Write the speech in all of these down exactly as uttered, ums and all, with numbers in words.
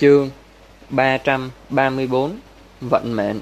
Chương ba trăm ba mươi bốn. Vận mệnh.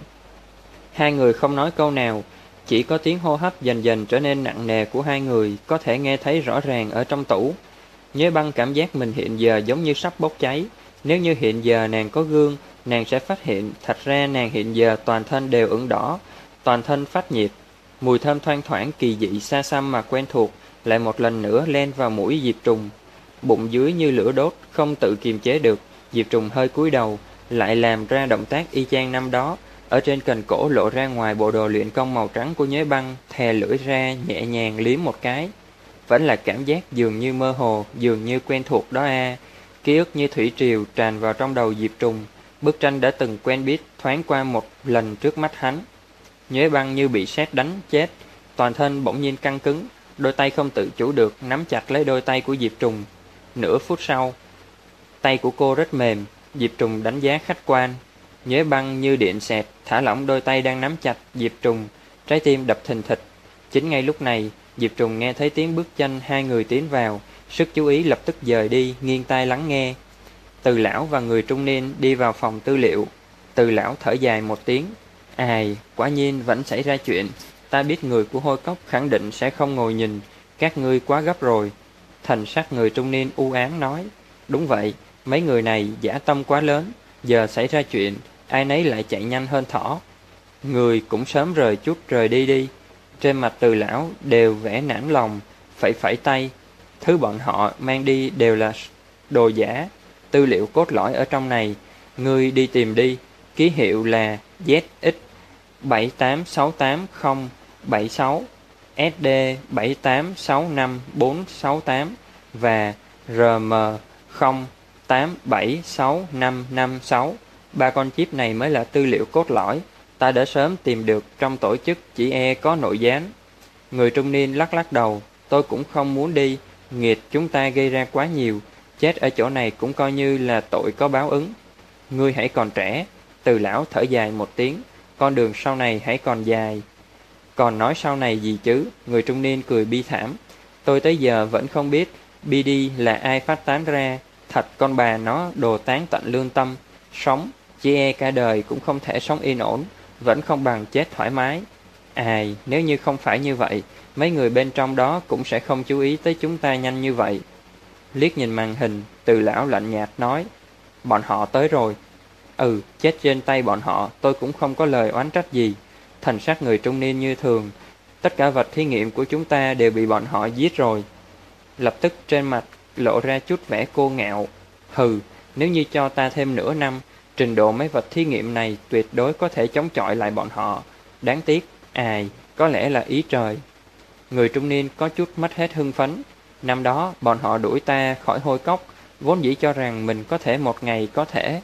Hai người không nói câu nào, chỉ có tiếng hô hấp dần dần trở nên nặng nề của hai người có thể nghe thấy rõ ràng ở trong tủ. Nhớ Băng cảm giác mình hiện giờ giống như sắp bốc cháy. Nếu như hiện giờ nàng có gương, nàng sẽ phát hiện thật ra nàng hiện giờ toàn thân đều ửng đỏ, toàn thân phát nhiệt. Mùi thơm thoang thoảng kỳ dị xa xăm mà quen thuộc lại một lần nữa len vào mũi Diệp Trùng. Bụng dưới như lửa đốt, không tự kiềm chế được, Diệp Trùng hơi cúi đầu, lại làm ra động tác y chang năm đó. Ở trên cần cổ lộ ra ngoài bộ đồ luyện công màu trắng của Nhớ Băng, thè lưỡi ra nhẹ nhàng liếm một cái. Vẫn là cảm giác dường như mơ hồ, dường như quen thuộc đó a. Ký ức như thủy triều tràn vào trong đầu Diệp Trùng. Bức tranh đã từng quen biết thoáng qua một lần trước mắt hắn. Nhớ Băng như bị sét đánh chết, toàn thân bỗng nhiên căng cứng, đôi tay không tự chủ được nắm chặt lấy đôi tay của Diệp Trùng. Nửa phút sau, tay của cô rất mềm. Diệp Trùng đánh giá khách quan. Nhớ Băng như điện xẹt thả lỏng đôi tay đang nắm chặt Diệp Trùng, trái tim đập thình thịch. Chính ngay lúc này, Diệp Trùng nghe thấy tiếng bước chân hai người tiến vào, sức chú ý lập tức dời đi, nghiêng tai lắng nghe. Từ lão và người trung niên đi vào phòng tư liệu. Từ lão thở dài một tiếng. Ai, quả nhiên vẫn xảy ra chuyện. Ta biết người của Hôi Cốc khẳng định sẽ không ngồi nhìn, các ngươi quá gấp rồi. Thần sắc người trung niên u ám nói. Đúng vậy, mấy người này dã tâm quá lớn, giờ xảy ra chuyện, ai nấy lại chạy nhanh hơn thỏ. Người cũng sớm rời chút rời đi đi. Trên mặt Từ lão đều vẻ nản lòng, phẩy phẩy tay. Thứ bọn họ mang đi đều là đồ giả, tư liệu cốt lõi ở trong này, ngươi đi tìm đi. Ký hiệu là Z X bảy tám sáu tám không bảy sáu, S D bảy tám sáu năm bốn sáu tám và R M không tám bảy sáu năm năm sáu. Ba con chip này mới là tư liệu cốt lõi. Ta đã sớm tìm được trong tổ chức, chỉ e có nội gián. Người trung niên lắc lắc đầu. Tôi cũng không muốn đi. Nghiệt chúng ta gây ra quá nhiều, chết ở chỗ này cũng coi như là tội có báo ứng. Ngươi hãy còn trẻ. Từ lão thở dài một tiếng. Con đường sau này hãy còn dài. Còn nói sau này gì chứ? Người trung niên cười bi thảm. Tôi tới giờ vẫn không biết bê đê là ai phát tán ra. Thật con bà nó đồ tán tận lương tâm. Sống, chỉ e cả đời cũng không thể sống yên ổn, vẫn không bằng chết thoải mái. Ai, nếu như không phải như vậy, mấy người bên trong đó cũng sẽ không chú ý tới chúng ta nhanh như vậy. Liếc nhìn màn hình, Từ lão lạnh nhạt nói. Bọn họ tới rồi. Ừ, chết trên tay bọn họ, tôi cũng không có lời oán trách gì. Thần sắc người trung niên như thường. Tất cả vật thí nghiệm của chúng ta đều bị bọn họ giết rồi. Lập tức trên mặt lộ ra chút vẻ cô ngạo. Hừ, nếu như cho ta thêm nửa năm, trình độ mấy vật thí nghiệm này tuyệt đối có thể chống chọi lại bọn họ. Đáng tiếc, ai, có lẽ là ý trời. Người trung niên có chút mất hết hưng phấn. Năm đó, bọn họ đuổi ta khỏi Hôi Cốc, vốn dĩ cho rằng mình có thể một ngày có thể.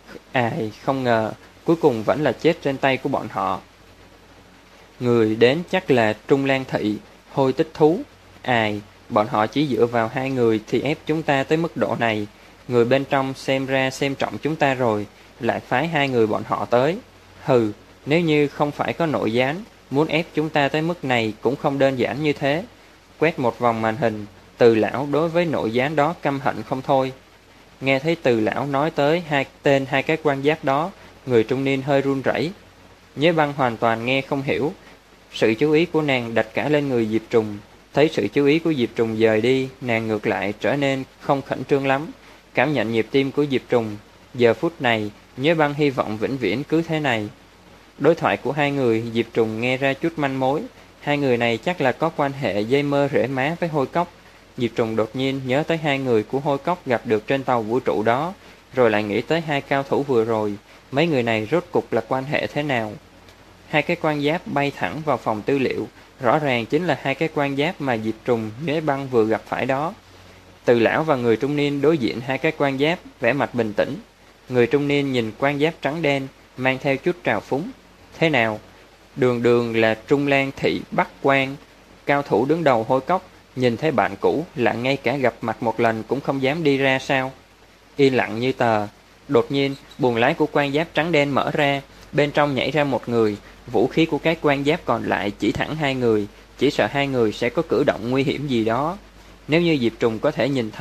Ai, không ngờ, cuối cùng vẫn là chết trên tay của bọn họ. Người đến chắc là Trung Lan Thị, Hôi Tích Thú. Ai, bọn họ chỉ dựa vào hai người thì ép chúng ta tới mức độ này. Người bên trong xem ra xem trọng chúng ta rồi, lại phái hai người bọn họ tới. Hừ, nếu như không phải có nội gián, muốn ép chúng ta tới mức này cũng không đơn giản như thế. Quét một vòng màn hình, Từ lão đối với nội gián đó căm hận không thôi. Nghe thấy Từ lão nói tới hai tên hai cái quan giáp đó, người trung niên hơi run rẩy. Nhớ Băng hoàn toàn nghe không hiểu. Sự chú ý của nàng đặt cả lên người Diệp Trùng. Thấy sự chú ý của Diệp Trùng dời đi, nàng ngược lại trở nên không khẩn trương lắm. Cảm nhận nhịp tim của Diệp Trùng. Giờ phút này, Nhớ Băng hy vọng vĩnh viễn cứ thế này. Đối thoại của hai người, Diệp Trùng nghe ra chút manh mối. Hai người này chắc là có quan hệ dây mơ rễ má với Hôi Cốc. Diệp Trùng đột nhiên nhớ tới hai người của Hôi Cốc gặp được trên tàu vũ trụ đó, rồi lại nghĩ tới hai cao thủ vừa rồi. Mấy người này rốt cục là quan hệ thế nào? Hai cái quan giáp bay thẳng vào phòng tư liệu, rõ ràng chính là hai cái quan giáp mà Diệp Trùng, Nhớ Băng vừa gặp phải đó. Từ lão và người trung niên đối diện hai cái quan giáp, vẻ mặt bình tĩnh. Người trung niên nhìn quan giáp trắng đen, mang theo chút trào phúng. Thế nào? Đường đường là Trung Lan Thị Bắc Quan, cao thủ đứng đầu Hôi Cốc, nhìn thấy bạn cũ là ngay cả gặp mặt một lần cũng không dám đi ra sao? Yên lặng như tờ. Đột nhiên, buồng lái của quan giáp trắng đen mở ra, bên trong nhảy ra một người. Vũ khí của cái quan giáp còn lại chỉ thẳng hai người, chỉ sợ hai người sẽ có cử động nguy hiểm gì đó. Nếu như Diệp Trùng có thể nhìn thấy,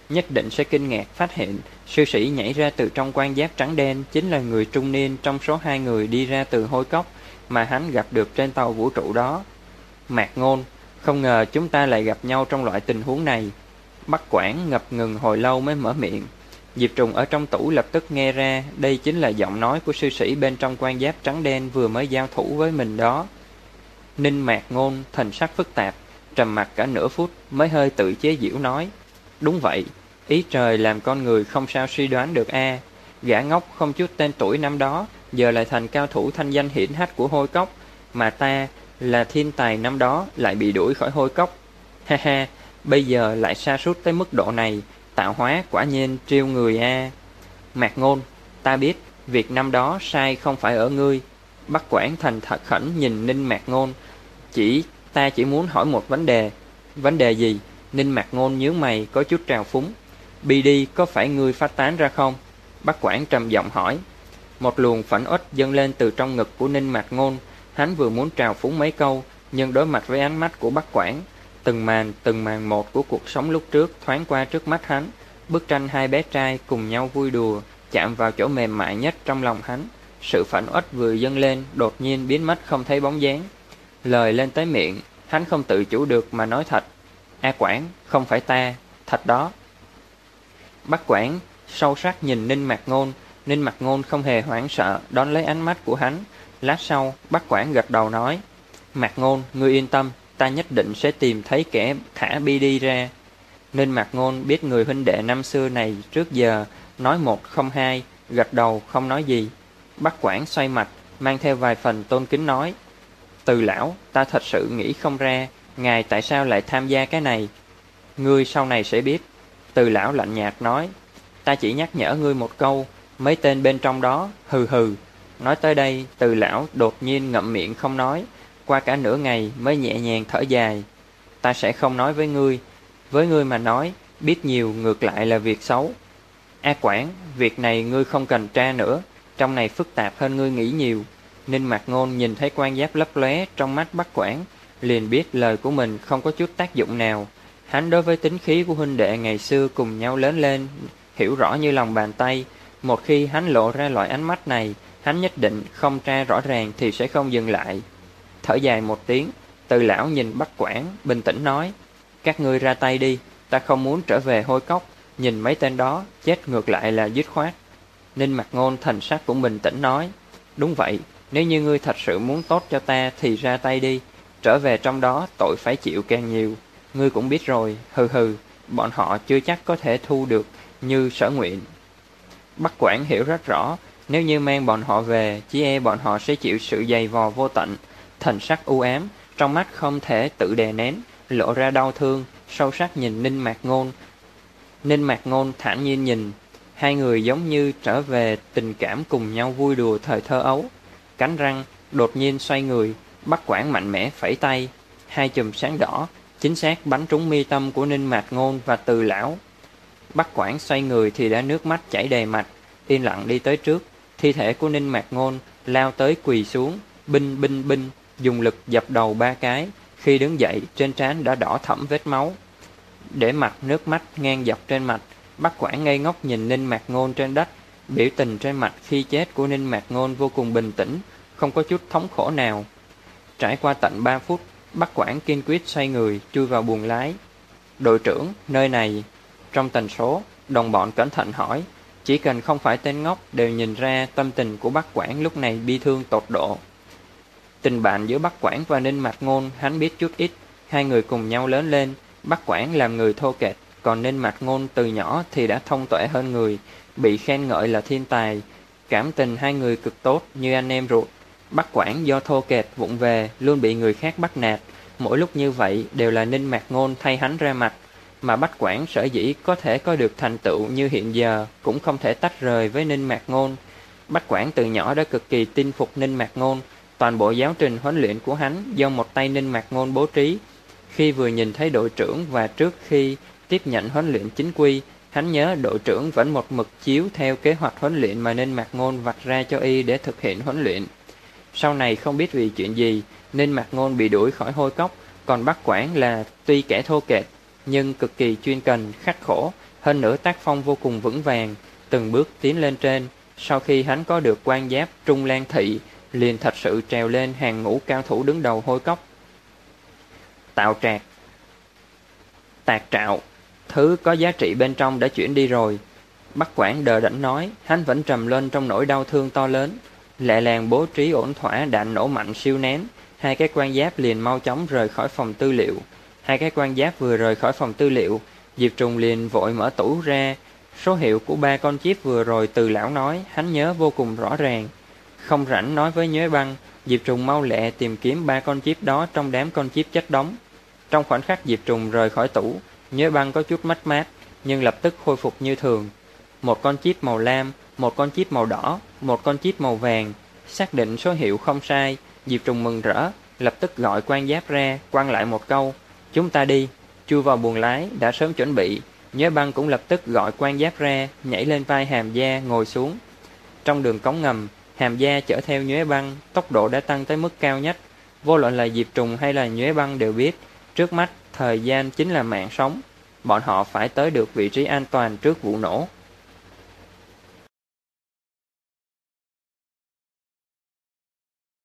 nhất định sẽ kinh ngạc phát hiện sư sĩ nhảy ra từ trong quan giáp trắng đen chính là người trung niên trong số hai người đi ra từ hôi cốc mà hắn gặp được trên tàu vũ trụ đó. Mạc Ngôn, không ngờ chúng ta lại gặp nhau trong loại tình huống này. Bắc Quảng ngập ngừng hồi lâu mới mở miệng. Diệp Trùng ở trong tủ lập tức nghe ra đây chính là giọng nói của sư sĩ bên trong quan giáp trắng đen vừa mới giao thủ với mình đó. Ninh Mạc Ngôn thần sắc phức tạp, trầm mặc cả nửa phút mới hơi tự chế giễu nói: đúng vậy, ý trời làm con người không sao suy đoán được a. À. Gã ngốc không chút tên tuổi năm đó giờ lại thành cao thủ thanh danh hiển hách của hôi cốc, mà ta là thiên tài năm đó lại bị đuổi khỏi hôi cốc. Ha ha, bây giờ lại sa sút tới mức độ này, tạo hóa quả nhiên trêu người a. À. Mạc Ngôn, ta biết việc năm đó sai không phải ở ngươi. Bắc Quảng thành thật khẩn nhìn Ninh Mạc Ngôn, chỉ ta chỉ muốn hỏi một vấn đề. Vấn đề gì? Ninh Mạc Ngôn nhướng mày có chút trào phúng. bê đê có phải ngươi phát tán ra không? Bắc Quảng trầm giọng hỏi. Một luồng phẫn uất dâng lên từ trong ngực của Ninh Mạc Ngôn. Hắn vừa muốn trào phúng mấy câu, nhưng đối mặt với ánh mắt của Bắc Quảng, từng màn từng màn một của cuộc sống lúc trước thoáng qua trước mắt hắn. Bức tranh hai bé trai cùng nhau vui đùa chạm vào chỗ mềm mại nhất trong lòng hắn. Sự phẫn uất vừa dâng lên đột nhiên biến mất không thấy bóng dáng. Lời lên tới miệng, hắn không tự chủ được mà nói thật. A Quảng, không phải ta, thật đó. Bắc Quảng sâu sắc nhìn Ninh Mạc Ngôn. Ninh Mạc Ngôn không hề hoảng sợ đón lấy ánh mắt của hắn. Lát sau Bắc Quảng gật đầu nói: Mạc Ngôn, ngươi yên tâm, ta nhất định sẽ tìm thấy kẻ thả bê đê ra. Ninh Mạc Ngôn biết người huynh đệ năm xưa này trước giờ nói một không hai, gật đầu không nói gì. Bắc Quảng xoay mặt, mang theo vài phần tôn kính nói: Từ lão, ta thật sự nghĩ không ra, ngài tại sao lại tham gia cái này. Ngươi sau này sẽ biết. Từ lão lạnh nhạt nói: Ta chỉ nhắc nhở ngươi một câu, mấy tên bên trong đó, hừ hừ. Nói tới đây, Từ lão đột nhiên ngậm miệng không nói, qua cả nửa ngày mới nhẹ nhàng thở dài. Ta sẽ không nói với ngươi, với ngươi mà nói, biết nhiều ngược lại là việc xấu. A Quảng, việc này ngươi không cần tra nữa, trong này phức tạp hơn ngươi nghĩ nhiều. Ninh Mạc Ngôn nhìn thấy quan giáp lấp lóe trong mắt Bắc Quảng, liền biết lời của mình không có chút tác dụng nào. Hắn đối với tính khí của huynh đệ ngày xưa cùng nhau lớn lên, hiểu rõ như lòng bàn tay. Một khi hắn lộ ra loại ánh mắt này, hắn nhất định không tra rõ ràng thì sẽ không dừng lại. Thở dài một tiếng, Từ lão nhìn Bắc Quảng, bình tĩnh nói: Các ngươi ra tay đi, ta không muốn trở về hôi cốc, nhìn mấy tên đó, chết ngược lại là dứt khoát. Ninh Mạc Ngôn thần sắc cũng bình tĩnh nói: Đúng vậy, nếu như ngươi thật sự muốn tốt cho ta thì ra tay đi, trở về trong đó tội phải chịu càng nhiều. Ngươi cũng biết rồi, hừ hừ, bọn họ chưa chắc có thể thu được như sở nguyện. Bắc Quảng hiểu rất rõ, nếu như mang bọn họ về, chỉ e bọn họ sẽ chịu sự dày vò vô tận. Thần sắc u ám, trong mắt không thể tự đè nén, lộ ra đau thương, sâu sắc nhìn Ninh Mạc Ngôn. Ninh Mạc Ngôn thản nhiên nhìn, hai người giống như trở về tình cảm cùng nhau vui đùa thời thơ ấu. Cắn răng, đột nhiên xoay người, Bắc Quảng mạnh mẽ phẩy tay, hai chùm sáng đỏ, chính xác bắn trúng mi tâm của Ninh Mạc Ngôn và Từ lão. Bắc Quảng xoay người thì đã nước mắt chảy đầy mặt, yên lặng đi tới trước, thi thể của Ninh Mạc Ngôn lao tới quỳ xuống, binh binh binh, dùng lực dập đầu ba cái, khi đứng dậy trên trán đã đỏ thẫm vết máu. Để mặt nước mắt ngang dọc trên mặt, Bắc Quảng ngây ngốc nhìn Ninh Mạc Ngôn trên đất, biểu tình trên mặt khi chết của Ninh Mạc Ngôn vô cùng bình tĩnh, không có chút thống khổ nào. Trải qua tận ba phút, Bắc Quảng kiên quyết xoay người, chui vào buồng lái. Đội trưởng, nơi này. Trong tần số, đồng bọn cẩn thận hỏi, chỉ cần không phải tên ngốc đều nhìn ra tâm tình của Bắc Quảng lúc này bi thương tột độ. Tình bạn giữa Bắc Quảng và Ninh Mạc Ngôn hắn biết chút ít, hai người cùng nhau lớn lên, Bắc Quảng làm người thô kệch, còn Ninh Mạc Ngôn từ nhỏ thì đã thông tuệ hơn người, bị khen ngợi là thiên tài, cảm tình hai người cực tốt như anh em ruột. Bắc Quảng do thô kệch vụng về, luôn bị người khác bắt nạt, mỗi lúc như vậy đều là Ninh Mạc Ngôn thay hắn ra mặt, mà Bắc Quảng sở dĩ có thể có được thành tựu như hiện giờ cũng không thể tách rời với Ninh Mạc Ngôn. Bắc Quảng từ nhỏ đã cực kỳ tin phục Ninh Mạc Ngôn, toàn bộ giáo trình huấn luyện của hắn do một tay Ninh Mạc Ngôn bố trí. Khi vừa nhìn thấy đội trưởng và trước khi tiếp nhận huấn luyện chính quy, hắn nhớ đội trưởng vẫn một mực chiếu theo kế hoạch huấn luyện mà Ninh Mạc Ngôn vạch ra cho y để thực hiện huấn luyện. Sau này không biết vì chuyện gì, Ninh Mạc Ngôn bị đuổi khỏi hôi cốc, còn Bắc Quảng là tuy kẻ thô kệch nhưng cực kỳ chuyên cần, khắc khổ, Hơn nữa tác phong vô cùng vững vàng, từng bước tiến lên trên. Sau khi hắn có được quan giáp Trung Lan Thị, liền thật sự trèo lên hàng ngũ cao thủ đứng đầu Hôi Cốc. Tạo trạc, tạc trạo, thứ có giá trị bên trong đã chuyển đi rồi. Bắc Quảng đờ đẫn nói, hắn vẫn trầm lên trong nỗi đau thương to lớn. Lẹ làng bố trí ổn thỏa đạn nổ mạnh siêu nén, hai cái quan giáp liền mau chóng rời khỏi phòng tư liệu. Hai cái quan giáp vừa rời khỏi phòng tư liệu, Diệp Trùng liền vội mở tủ ra. Số hiệu của ba con chip vừa rồi từ lão nói, hắn nhớ vô cùng rõ ràng. Không rảnh nói với Nhuế Băng, Diệp Trùng mau lẹ tìm kiếm ba con chip đó trong đám con chip chất đống. Trong khoảnh khắc Diệp Trùng rời khỏi tủ, Nhuế Băng có chút mất mát, nhưng lập tức khôi phục như thường. Một con chip màu lam, một con chip màu đỏ, một con chip màu vàng. Xác định số hiệu không sai, Diệp Trùng mừng rỡ, lập tức gọi quan giáp ra, quăng lại một câu, chúng ta đi. Chui vào buồng lái, đã sớm chuẩn bị. Nhuế Băng cũng lập tức gọi quan giáp ra, nhảy lên vai Hàm Gia, ngồi xuống. Trong đường cống ngầm, Hàm Gia chở theo Nhuế Băng, tốc độ đã tăng tới mức cao nhất. Vô luận là Diệp Trùng hay là Nhuế Băng đều biết, trước mắt, thời gian chính là mạng sống. Bọn họ phải tới được vị trí an toàn trước vụ nổ.